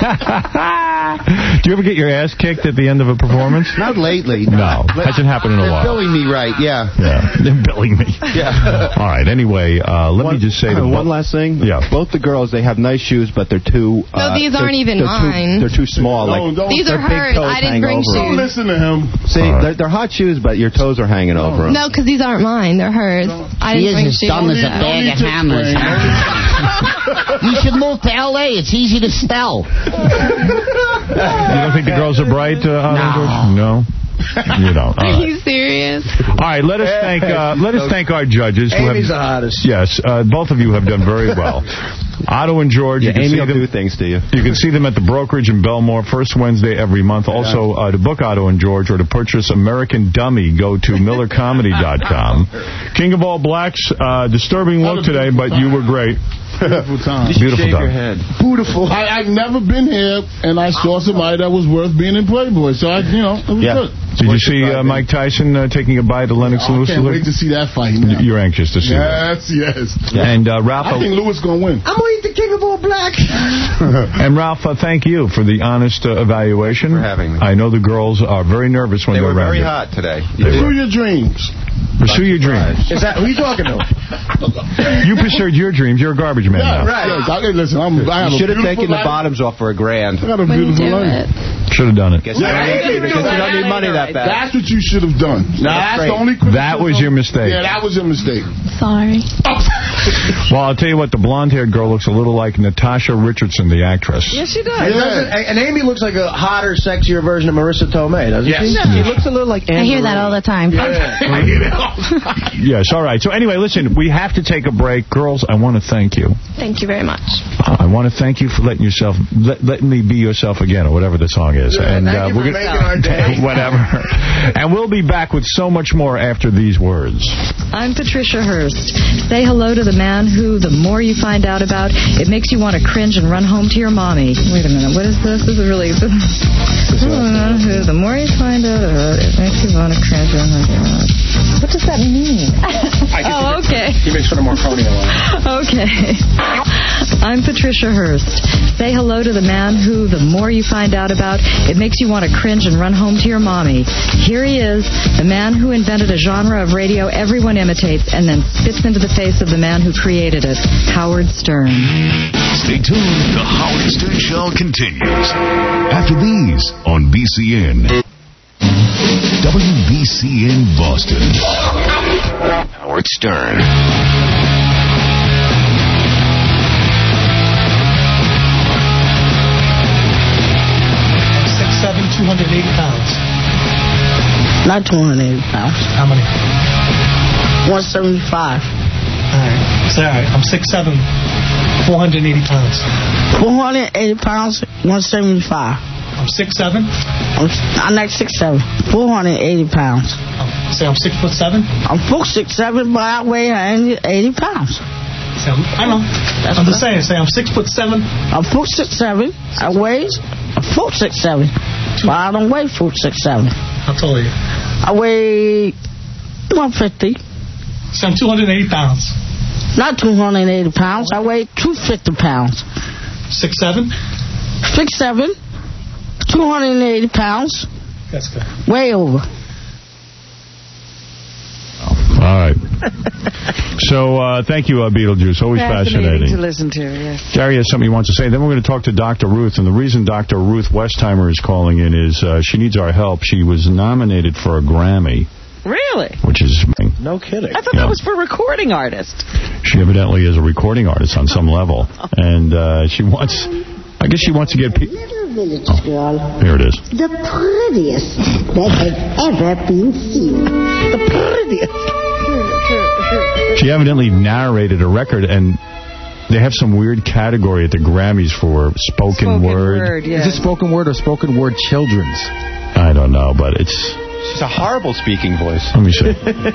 Do you ever get your ass kicked at the end of a performance? Not lately. No. Hasn't happened in a while. They're billing me right, yeah. They're billing me. Yeah. All right, anyway, let me just say... One last thing. Yeah. Both the girls, they have nice shoes, but they're too... No, these aren't even mine. They're too small. These are hers. I didn't bring shoes. Don't listen to him. See, they're hot shoes, but your toes are hanging over them. No, because these aren't mine. They're hers. I didn't bring shoes. She is as dumb as a bag of hammers. You should move to L.A. It's easy to spell. You don't think the girls are bright, No. You don't. Are you serious? All right, let us thank our judges. Amy's the hottest. Yes, both of you have done very well. Otto and George, you can Amy see will them, do things to you. You can see them at the brokerage in Belmore, first Wednesday every month. Also, to book Otto and George or to purchase American Dummy, go to MillerComedy.com. King of All Blacks, disturbing look today, but you were great. Beautiful time. Beautiful time. Your head. Beautiful. I've never been here, and I saw somebody that was worth being in Playboy, so it was good. Did you see Mike Tyson taking a bite of Lennox Lewis? I can't wait to see that fight now. You're anxious to see that. Yes. And Ralph, I think Lewis going to win. I'm going to eat the King of All Blacks. And Ralph, thank you for the honest evaluation. Thanks for having me. I know the girls are very nervous when they're around you. They were very hot today. Pursue your dreams. Pursue your dreams. Is that who you talking to? You pursued your dreams. You're a garbage man now. Right. Yes, listen, I You should have taken the life. bottoms off for $1,000. I got a beautiful life. Should have done it. Because you don't need money that bad. That's what you should have done. That's the only criticism. That was your mistake. Yeah, that was your mistake. Sorry. Well, I'll tell you what, the blonde-haired girl looks a little like Natasha Richardson, the actress. Yes, she does. And Amy looks like a hotter, sexier version of Marissa Tomei, doesn't she? She looks a little like Anne I hear that all the time. I get it all the time. Yes, all right. So anyway, listen, we have to take a break. Girls, I want to thank you. Thank you very much. I want to thank you for letting yourself, let me be yourself again, or whatever the song is. Yeah, and thank you for making our day. Whatever. And we'll be back with so much more after these words. I'm Patricia Hearst. Say hello to the man who, the more you find out about, it makes you want to cringe and run home to your mommy. Wait a minute, what is this? This is really... The more you find out about, it makes you want to cringe and run home to your mommy. What does that mean? Oh, okay. He makes fun of Marconi a lot. Okay. I'm Patricia Hearst. Say hello to the man who, the more you find out about, it makes you want to cringe and run home to your mommy. Here he is, the man who invented a genre of radio everyone imitates and then spits into the face of the man who created it, Howard Stern. Stay tuned. The Howard Stern Show continues after these on BCN. WBCN Boston. Howard Stern. 6'7", 280 pounds. Not 280 pounds. How many? 175. All right. Say, all right. I'm 6'7", 480 pounds. 480 pounds, 175. I'm 6'7". I'm not 6'7", 480 pounds. Say I'm 6'7". I'm 6'7", but I weigh 80 pounds. Say, I know. I'm just saying. Say I'm 6'7". I'm 6'7". I weigh 6'7", but I don't weigh 6'7". How tall are you? I weigh 150. Say I'm 280 pounds. Not 280 pounds. I weigh 250 pounds. 6'7"? 6'7", 280 pounds. That's good. Way over. All right. So, thank you, Beetlejuice. Always fascinating to listen to, yes. Gary has something he wants to say. Then we're going to talk to Dr. Ruth. And the reason Dr. Ruth Westheimer is calling in is she needs our help. She was nominated for a Grammy. Really? Which is... No kidding. I thought that was for recording artist. She evidently is a recording artist on some level. And she wants... I guess she wants to get people... Village girl. Here it is. The prettiest that had ever been seen. The prettiest. She evidently narrated a record, and they have some weird category at the Grammys for spoken word. Yes. Is it spoken word or spoken word children's? I don't know, but it's... She's a horrible speaking voice. Let me see.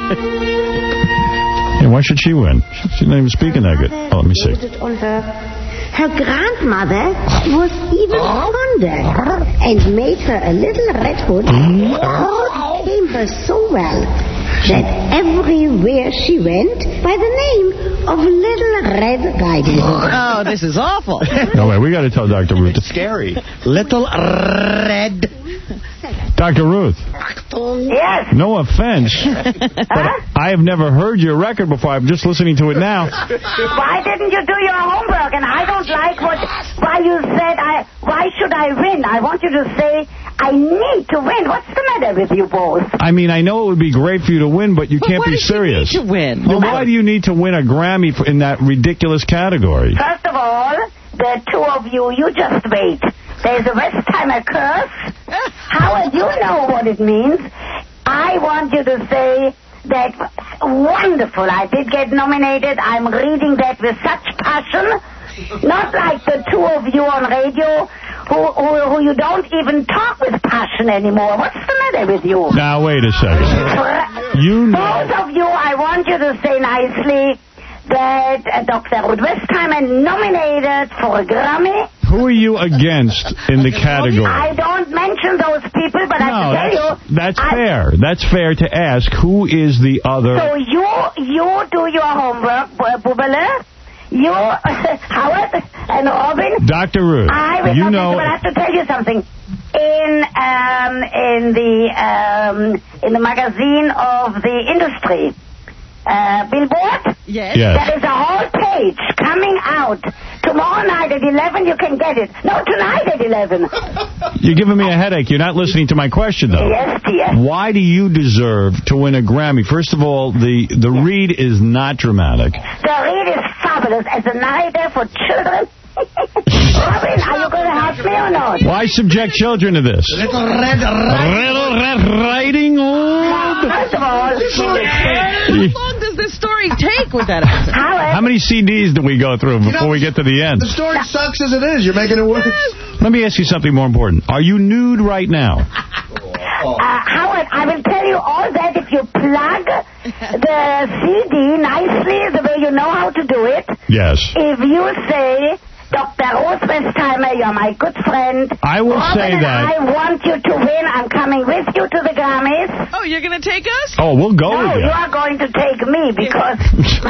Hey, why should she win? She's not even speaking that good. Oh, let me see. Her grandmother was even fonder and made her a little red hood. It came her so well. that everywhere she went by the name of Little Red Riding Hood. Oh, this is awful. No, wait, we got to tell Dr. Ruth. It's scary. Little Red. Dr. Ruth. Yes. No offense, but I have never heard your record before. I'm just listening to it now. Why didn't you do your homework? And I don't like why you said, why should I win? I want you to say, I need to win. What's the matter with you both? I mean, I know it would be great for you to win, but you can't be serious. You need to win? Well, why do you need to win a Grammy in that ridiculous category? First of all, the two of you just wait. There's a Westheimer curse. Howard, you know what it means. I want you to say that wonderful. I did get nominated. I'm reading that with such passion. Not like the two of you on radio who you don't even talk with passion anymore. What's the matter with you? Now, wait a second. You know. Both of you, I want you to say nicely that Dr. Ruth Westheimer nominated for a Grammy. Who are you against in the category? I don't mention those people, but I can tell you... That's fair. That's fair to ask. Who is the other... So you do your homework, Bubala. You, Howard and Robin. Dr. Ruth, but I have to tell you something. In the magazine of the industry, Billboard, yes. There is a whole page coming out. Tomorrow night at 11, you can get it. No, tonight at 11. You're giving me a headache. You're not listening to my question, though. Yes, dear. Why do you deserve to win a Grammy? First of all, the read is not dramatic. The read is fabulous. As a narrator for children. Robin, are you going to help me or not? Why subject children to this? Little Red Riding Hood. First of all, how long does this story take with that answer? How many CDs do we go through before we get to the end? The story sucks as it is. You're making it worse. Let me ask you something more important. Are you nude right now? Howard, I will tell you all that if you plug the CD nicely, the way you know how to do it. Yes. If you say, Dr. Ruth Westheimer, you're my good friend. I will say that. I want you to win. I'm coming with you to the Grammys. Oh, you're going to take us? Oh, we'll go with you. No, you are going to take me because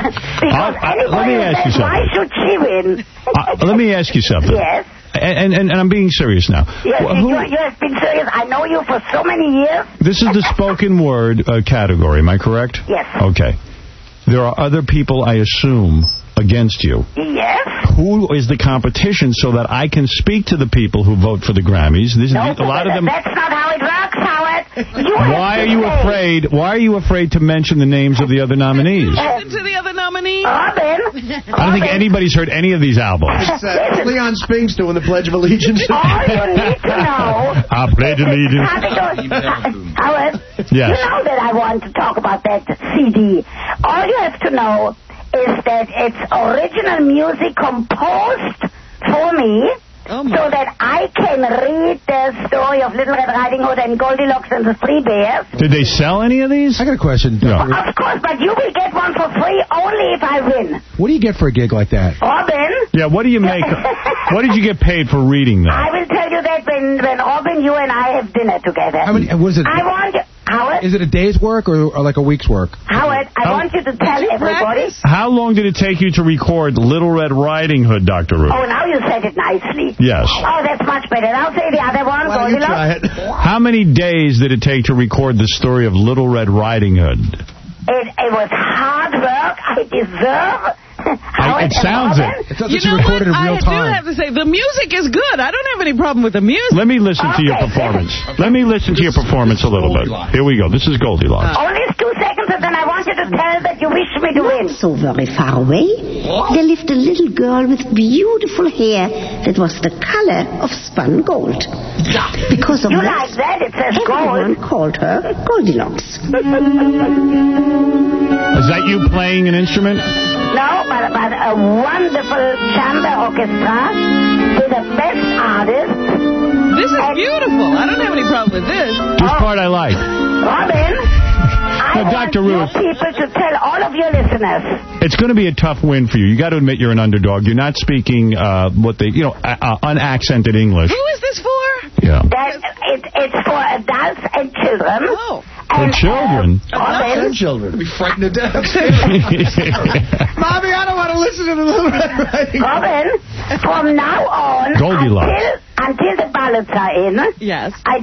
let me ask you something. Why should she win? Let me ask you something. Yes. And I'm being serious now. Yes, you have been serious. I know you for so many years. This is the spoken word category, am I correct? Yes. Okay. There are other people, I assume, against you. Yes. Who is the competition so that I can speak to the people who vote for the Grammys? A lot of them. That's not how it works, Howard. Why are you afraid to mention the names of the other nominees? Listen to the other nominees. Robin. I don't think anybody's heard any of these albums. It's Leon Spinks doing the Pledge of Allegiance. All you need to know... I pledge allegiance. Howard, yes. You know that I want to talk about that CD. All you have to know is that it's original music composed for me so that I can read the story of Little Red Riding Hood and Goldilocks and the Three Bears. Did they sell any of these? I got a question. No. Of course, but you will get one for free only if I win. What do you get for a gig like that? Robin? Yeah, what do you make? What did you get paid for reading that? I will tell you that when Robin, you and I have dinner together. How many? Was it? I want you... Howard? Is it a day's work or like a week's work? Howard, I want you to tell everybody... How long did it take you to record Little Red Riding Hood, Dr. Ruth? Oh, now you said it nicely. Yes. Oh, that's much better. I'll say the other one. Why don't you try it? How many days did it take to record the story of Little Red Riding Hood? It was hard work. I deserve... It sounds it. It's not that you recorded in real time. I do have to say, the music is good. I don't have any problem with the music. Let me listen to your performance. Let me listen to your performance a little bit. Here we go. This is Goldilocks. Only 2 seconds, and then I want you to tell that you wish me to win. So very far away, there lived a little girl with beautiful hair that was the color of spun gold. Because of you that, like that? It says everyone gold. called her Goldilocks. Is that you playing an instrument? No, but a wonderful chamber orchestra with the best artists. This is beautiful. I don't have any problem with this. This part I like. Robin, I want Dr. Ruth, you people to tell all of your listeners. it's going to be a tough win for you. You got to admit you're an underdog. You're not speaking unaccented English. Who is this for? Yeah. That it's for adults and children. Oh. For children? Robin, And children. Be frightened to death. Mommy, I don't want to listen to the Little Red Riding Hood. Robin, from now on, Goldilocks. until the ballots are in, Yes. I